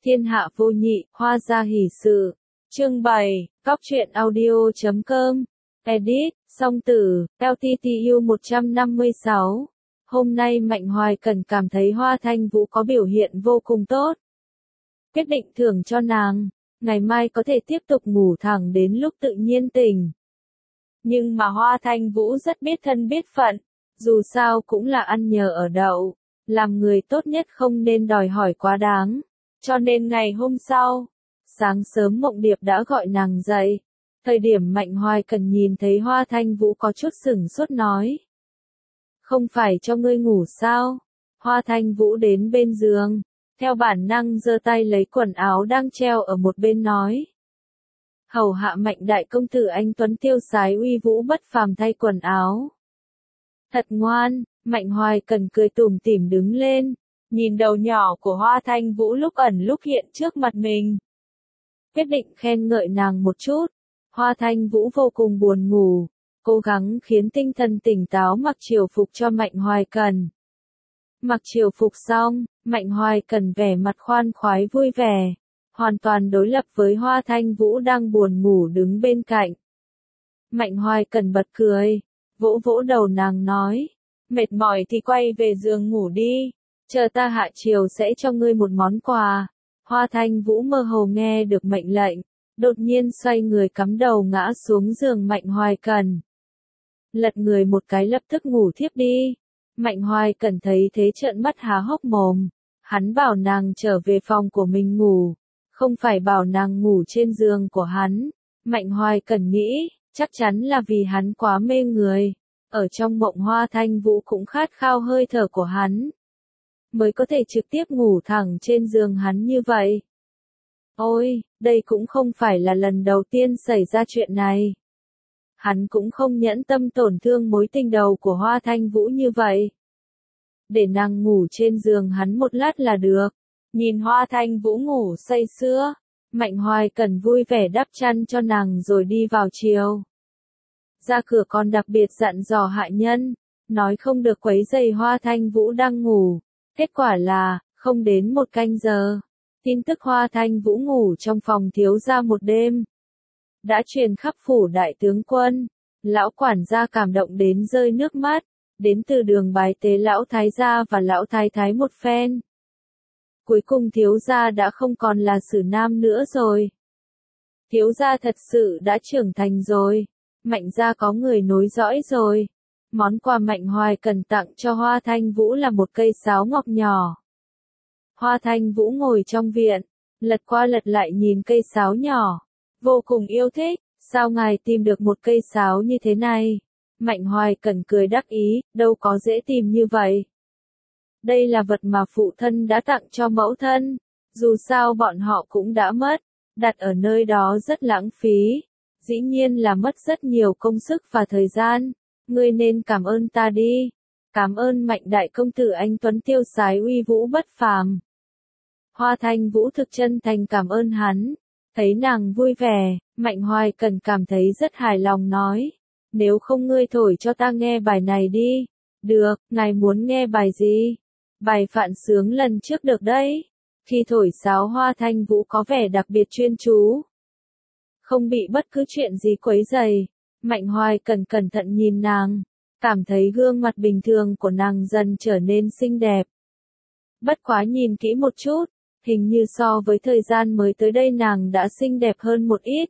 Thiên hạ vô nhị, hoa gia hỷ sự. Chương 7, cóc truyện audio.com. Edit, Song Tử, LTTU 156. Hôm nay Mạnh Hoài Cần cảm thấy Hoa Thanh Vũ có biểu hiện vô cùng tốt. Quyết định thưởng cho nàng, ngày mai có thể tiếp tục ngủ thẳng đến lúc tự nhiên tỉnh. Nhưng mà Hoa Thanh Vũ rất biết thân biết phận, dù sao cũng là ăn nhờ ở đậu, làm người tốt nhất không nên đòi hỏi quá đáng. Cho nên ngày hôm sau, sáng sớm Mộng Điệp đã gọi nàng dậy. Thời điểm Mạnh Hoài Cần nhìn thấy Hoa Thanh Vũ có chút sửng sốt nói. Không phải cho ngươi ngủ sao? Hoa Thanh Vũ đến bên giường, theo bản năng giơ tay lấy quần áo đang treo ở một bên nói. Hầu hạ Mạnh đại công tử anh tuấn tiêu sái uy vũ bất phàm thay quần áo. Thật ngoan, Mạnh Hoài Cần cười tủm tỉm đứng lên, nhìn đầu nhỏ của Hoa Thanh Vũ lúc ẩn lúc hiện trước mặt mình. Quyết định khen ngợi nàng một chút. Hoa Thanh Vũ vô cùng buồn ngủ, cố gắng khiến tinh thần tỉnh táo mặc triều phục cho Mạnh Hoài Cần. Mặc triều phục xong, Mạnh Hoài Cần vẻ mặt khoan khoái vui vẻ, hoàn toàn đối lập với Hoa Thanh Vũ đang buồn ngủ đứng bên cạnh. Mạnh Hoài Cần bật cười, vỗ vỗ đầu nàng nói, mệt mỏi thì quay về giường ngủ đi, chờ ta hạ triều sẽ cho ngươi một món quà. Hoa Thanh Vũ mơ hồ nghe được mệnh lệnh, đột nhiên xoay người cắm đầu ngã xuống giường Mạnh Hoài Cần. Lật người một cái lập tức ngủ thiếp đi. Mạnh Hoài Cần thấy thế trợn mắt há hốc mồm, hắn bảo nàng trở về phòng của mình ngủ, không phải bảo nàng ngủ trên giường của hắn. Mạnh Hoài Cần nghĩ, chắc chắn là vì hắn quá mê người, ở trong mộng Hoa Thanh Vũ cũng khát khao hơi thở của hắn, mới có thể trực tiếp ngủ thẳng trên giường hắn như vậy. Ôi, đây cũng không phải là lần đầu tiên xảy ra chuyện này. Hắn cũng không nhẫn tâm tổn thương mối tình đầu của Hoa Thanh Vũ như vậy. Để nàng ngủ trên giường hắn một lát là được. Nhìn Hoa Thanh Vũ ngủ say sưa, Mạnh Hoài Cần vui vẻ đắp chăn cho nàng rồi đi vào chiều. Ra cửa còn đặc biệt dặn dò hạ nhân, nói không được quấy rầy Hoa Thanh Vũ đang ngủ. Kết quả là, không đến một canh giờ, tin tức Hoa Thanh Vũ ngủ trong phòng thiếu gia một đêm đã truyền khắp phủ đại tướng quân. Lão quản gia cảm động đến rơi nước mắt, đến từ đường bái tế lão thái gia và lão thái thái một phen. Cuối cùng thiếu gia đã không còn là Sử Nam nữa rồi. Thiếu gia thật sự đã trưởng thành rồi, Mạnh gia có người nối dõi rồi. Món quà Mạnh Hoài Cần tặng cho Hoa Thanh Vũ là một cây sáo ngọc nhỏ. Hoa Thanh Vũ ngồi trong viện, lật qua lật lại nhìn cây sáo nhỏ, vô cùng yêu thích. Sao ngài tìm được một cây sáo như thế này? Mạnh Hoài Cần cười đắc ý, đâu có dễ tìm như vậy. Đây là vật mà phụ thân đã tặng cho mẫu thân, dù sao bọn họ cũng đã mất, đặt ở nơi đó rất lãng phí, dĩ nhiên là mất rất nhiều công sức và thời gian. Ngươi nên cảm ơn ta đi. Cảm ơn Mạnh đại công tử anh tuấn tiêu sái uy vũ bất phàm. Hoa Thanh Vũ thực chân thành cảm ơn hắn. Thấy nàng vui vẻ, Mạnh Hoài Cần cảm thấy rất hài lòng nói. Nếu không ngươi thổi cho ta nghe bài này đi. Được, ngài muốn nghe bài gì? Bài Phạn Sướng lần trước được đấy. Khi thổi sáo Hoa Thanh Vũ có vẻ đặc biệt chuyên chú, không bị bất cứ chuyện gì quấy rầy. Mạnh Hoài Cần cẩn thận nhìn nàng, cảm thấy gương mặt bình thường của nàng dần trở nên xinh đẹp. Bất quá nhìn kỹ một chút, hình như so với thời gian mới tới đây nàng đã xinh đẹp hơn một ít.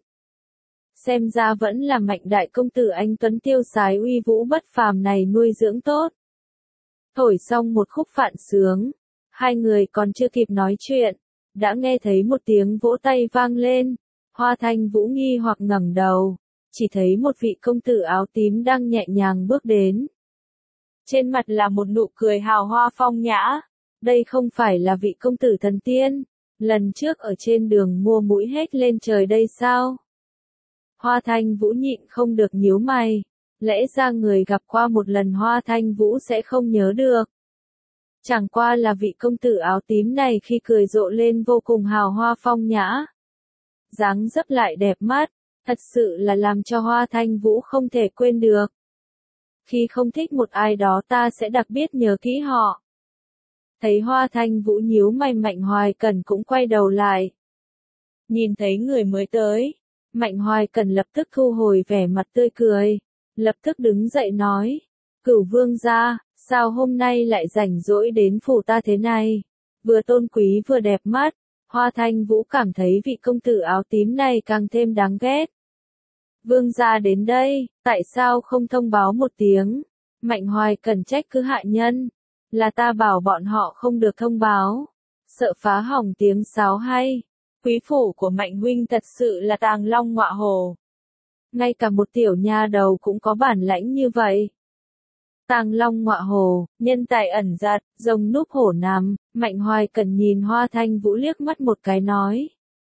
Xem ra vẫn là Mạnh đại công tử anh tuấn tiêu sái uy vũ bất phàm này nuôi dưỡng tốt. Thổi xong một khúc Phạn Sướng, hai người còn chưa kịp nói chuyện, đã nghe thấy một tiếng vỗ tay vang lên. Hoa Thanh Vũ nghi hoặc ngẩng đầu, chỉ thấy một vị công tử áo tím đang nhẹ nhàng bước đến. Trên mặt là một nụ cười hào hoa phong nhã. Đây không phải là vị công tử thần tiên, lần trước ở trên đường mua mũi hết lên trời đây sao? Hoa Thanh Vũ nhịn không được nhíu mày, lẽ ra người gặp qua một lần Hoa Thanh Vũ sẽ không nhớ được. Chẳng qua là vị công tử áo tím này khi cười rộ lên vô cùng hào hoa phong nhã. Dáng dấp lại đẹp mắt, thật sự là làm cho Hoa Thanh Vũ không thể quên được. Khi không thích một ai đó ta sẽ đặc biệt nhớ kỹ họ. Thấy Hoa Thanh Vũ nhíu mày Mạnh Hoài Cần cũng quay đầu lại. Nhìn thấy người mới tới, Mạnh Hoài Cần lập tức thu hồi vẻ mặt tươi cười, lập tức đứng dậy nói, Cửu vương gia, sao hôm nay lại rảnh rỗi đến phủ ta thế này? Vừa tôn quý vừa đẹp mắt, Hoa Thanh Vũ cảm thấy vị công tử áo tím này càng thêm đáng ghét. Vương gia đến đây, tại sao không thông báo một tiếng? Mạnh Hoài Cần trách cứ hạ nhân, là ta bảo bọn họ không được thông báo, sợ phá hỏng tiếng sáo hay. Quý phủ của Mạnh huynh thật sự là tàng long ngọa hổ. Ngay cả một tiểu nha đầu cũng có bản lãnh như vậy. Tàng long ngọa hổ, nhân tài ẩn giật, rồng núp hổ nằm, Mạnh Hoài Cần nhìn Hoa Thanh Vũ liếc mắt một cái nói.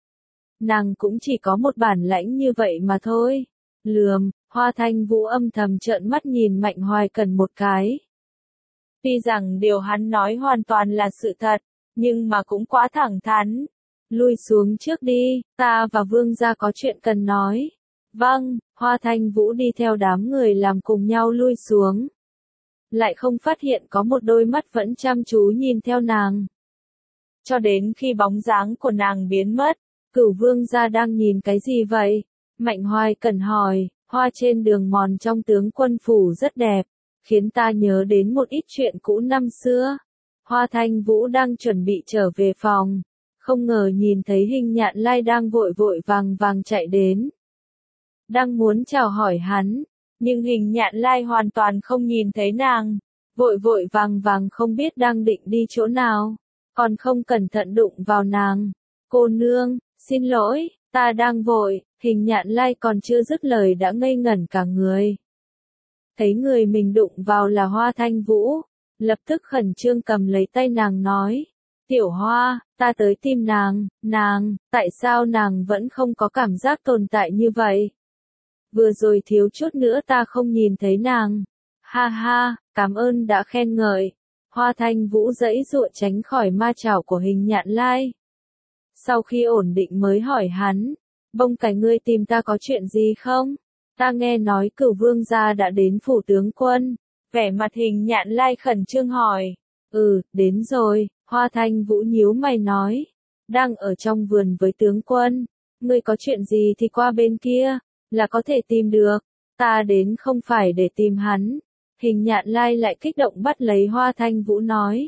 Nàng cũng chỉ có một bản lãnh như vậy mà thôi. Lườm, Hoa Thanh Vũ âm thầm trợn mắt nhìn Mạnh Hoài Cần một cái. Tuy rằng điều hắn nói hoàn toàn là sự thật, nhưng mà cũng quá thẳng thắn. Lui xuống trước đi, ta và vương gia có chuyện cần nói. Vâng, Hoa Thanh Vũ đi theo đám người làm cùng nhau lui xuống. Lại không phát hiện có một đôi mắt vẫn chăm chú nhìn theo nàng. Cho đến khi bóng dáng của nàng biến mất, Cửu vương gia đang nhìn cái gì vậy? Mạnh Hoài Cần hỏi, hoa trên đường mòn trong tướng quân phủ rất đẹp, khiến ta nhớ đến một ít chuyện cũ năm xưa. Hoa Thanh Vũ đang chuẩn bị trở về phòng, không ngờ nhìn thấy Hình Nhạn Lai đang vội vội vàng vàng chạy đến. Đang muốn chào hỏi hắn, nhưng Hình Nhạn Lai hoàn toàn không nhìn thấy nàng, vội vội vàng vàng không biết đang định đi chỗ nào, còn không cẩn thận đụng vào nàng. Cô nương, xin lỗi, ta đang vội. Hình Nhạn Lai còn chưa dứt lời đã ngây ngẩn cả người. Thấy người mình đụng vào là Hoa Thanh Vũ, lập tức khẩn trương cầm lấy tay nàng nói, Tiểu Hoa, ta tới tìm nàng, tại sao nàng vẫn không có cảm giác tồn tại như vậy? Vừa rồi thiếu chút nữa ta không nhìn thấy nàng. Ha ha, cảm ơn đã khen ngợi. Hoa Thanh Vũ giãy giụa tránh khỏi ma chảo của Hình Nhạn Lai. Sau khi ổn định mới hỏi hắn, Bông Cải ngươi tìm ta có chuyện gì không? Ta nghe nói Cửu vương gia đã đến phủ tướng quân. Vẻ mặt Hình Nhạn Lai khẩn trương hỏi. Đến rồi, Hoa Thanh Vũ nhíu mày nói. Đang ở trong vườn với tướng quân. Ngươi có chuyện gì thì qua bên kia, là có thể tìm được. Ta đến không phải để tìm hắn. Hình Nhạn Lai lại kích động bắt lấy Hoa Thanh Vũ nói.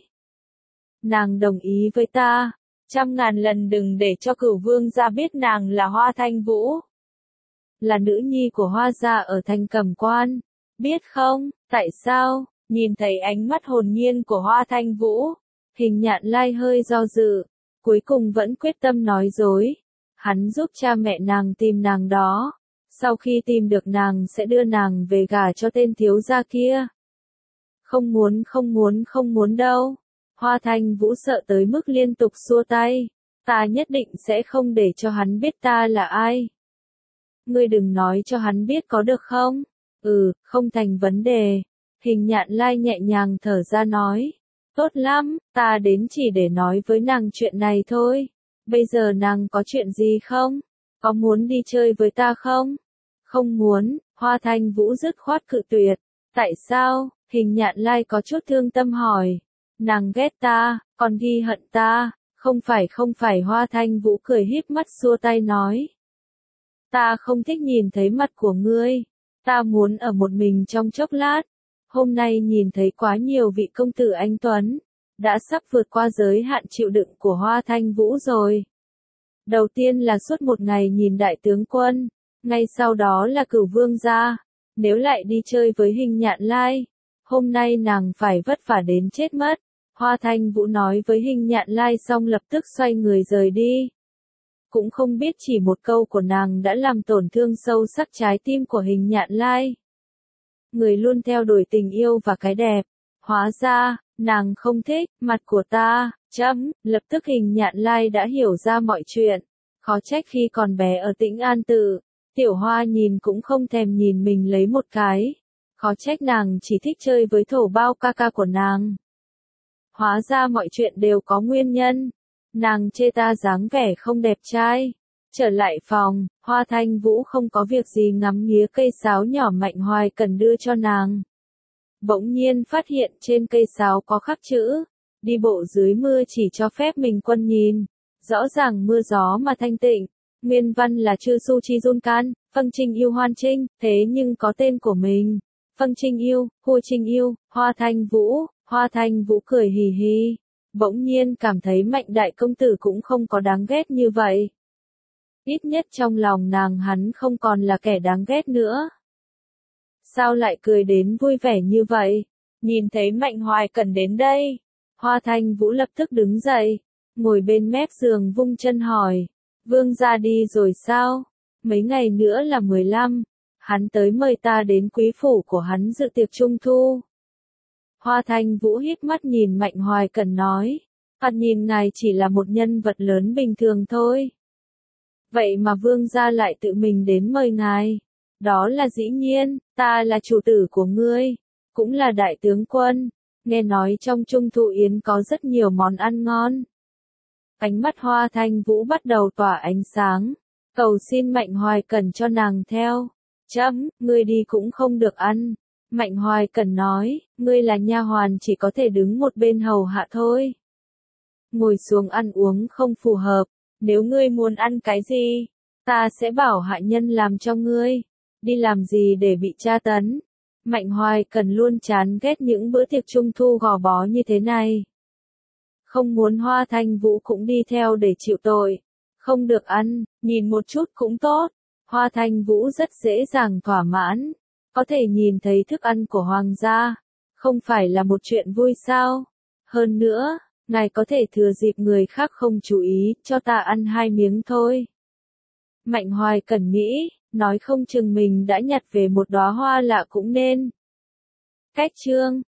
Nàng đồng ý với ta. 100.000 lần đừng để cho Cửu vương gia biết nàng là Hoa Thanh Vũ. Là nữ nhi của Hoa gia ở thành Cẩm Quan. Biết không, tại sao? Nhìn thấy ánh mắt hồn nhiên của Hoa Thanh Vũ, Hình Nhạn Lai hơi do dự, cuối cùng vẫn quyết tâm nói dối. Hắn giúp cha mẹ nàng tìm nàng đó. Sau khi tìm được nàng sẽ đưa nàng về gả cho tên thiếu gia kia. Không muốn đâu. Hoa Thanh Vũ sợ tới mức liên tục xua tay. Ta nhất định sẽ không để cho hắn biết ta là ai. Ngươi đừng nói cho hắn biết có được không? Không thành vấn đề. Hình Nhạn Lai nhẹ nhàng thở ra nói. Tốt lắm, ta đến chỉ để nói với nàng chuyện này thôi. Bây giờ nàng có chuyện gì không? Có muốn đi chơi với ta không? Không muốn, Hoa Thanh Vũ dứt khoát cự tuyệt. Tại sao? Hình Nhạn Lai có chút thương tâm hỏi. Nàng ghét ta, còn ghi hận ta. Không phải Hoa Thanh Vũ cười híp mắt xua tay nói. Ta không thích nhìn thấy mặt của ngươi. Ta muốn ở một mình trong chốc lát. Hôm nay nhìn thấy quá nhiều vị công tử anh tuấn. Đã sắp vượt qua giới hạn chịu đựng của Hoa Thanh Vũ rồi. Đầu tiên là suốt một ngày nhìn đại tướng quân. Ngay sau đó là Cửu vương gia. Nếu lại đi chơi với Hình Nhạn Lai, hôm nay nàng phải vất vả đến chết mất. Hoa Thanh Vũ nói với Hình Nhạn Lai xong lập tức xoay người rời đi. Cũng không biết chỉ một câu của nàng đã làm tổn thương sâu sắc trái tim của Hình Nhạn Lai. Người luôn theo đuổi tình yêu và cái đẹp. Hóa ra, nàng không thích mặt của ta. Lập tức Hình Nhạn Lai đã hiểu ra mọi chuyện. Khó trách khi còn bé ở Tĩnh An Tự, Tiểu Hoa nhìn cũng không thèm nhìn mình lấy một cái. Khó trách nàng chỉ thích chơi với thổ bao ca ca của nàng. Hóa ra mọi chuyện đều có nguyên nhân. Nàng chê ta dáng vẻ không đẹp trai. Trở lại phòng, Hoa Thanh Vũ không có việc gì ngắm nghía cây sáo nhỏ Mạnh Hoài Cần đưa cho nàng. Bỗng nhiên phát hiện trên cây sáo có khắc chữ. đi bộ dưới mưa chỉ cho phép mình quân nhìn. Rõ ràng mưa gió mà thanh tịnh. Nguyên văn là chư su chi jun can, Phâng Trinh yêu Hoan Trinh, thế nhưng có tên của mình. Phâng Trinh yêu, Hua Trinh yêu, Hoa Thanh Vũ cười hì hì. Bỗng nhiên cảm thấy Mạnh đại công tử cũng không có đáng ghét như vậy. Ít nhất trong lòng nàng hắn không còn là kẻ đáng ghét nữa. Sao lại cười đến vui vẻ như vậy? Nhìn thấy Mạnh Hoài Cẩn đến đây. Hoa Thanh Vũ lập tức đứng dậy, ngồi bên mép giường vung chân hỏi. Vương gia đi rồi sao? Mấy ngày nữa là 15. Hắn tới mời ta đến quý phủ của hắn dự tiệc trung thu. Hoa Thanh Vũ híp mắt nhìn Mạnh Hoài Cẩn nói. Hắn nhìn ngài chỉ là một nhân vật lớn bình thường thôi. Vậy mà vương gia lại tự mình đến mời ngài. Đó là dĩ nhiên, ta là chủ tử của ngươi, cũng là đại tướng quân. Nghe nói trong Trung Thu Yến có rất nhiều món ăn ngon. Ánh mắt Hoa Thanh Vũ bắt đầu tỏa ánh sáng. Cầu xin Mạnh Hoài Cẩn cho nàng theo. Chấm, ngươi đi cũng không được ăn. Mạnh Hoài Cẩn nói, ngươi là nha hoàn chỉ có thể đứng một bên hầu hạ thôi. Ngồi xuống ăn uống không phù hợp. Nếu ngươi muốn ăn cái gì, ta sẽ bảo hạ nhân làm cho ngươi. Đi làm gì để bị tra tấn? Mạnh Hoài Cẩn luôn chán ghét những bữa tiệc trung thu gò bó như thế này. Không muốn Hoa Thanh Vũ cũng đi theo để chịu tội. Không được ăn, nhìn một chút cũng tốt. Hoa Thanh Vũ rất dễ dàng thỏa mãn. Có thể nhìn thấy thức ăn của hoàng gia. Không phải là một chuyện vui sao? Hơn nữa, ngài có thể thừa dịp người khác không chú ý, cho ta ăn 2 miếng thôi. Mạnh Hoài Cẩn nghĩ, nói không chừng mình đã nhặt về một đóa hoa lạ cũng nên. Cách chương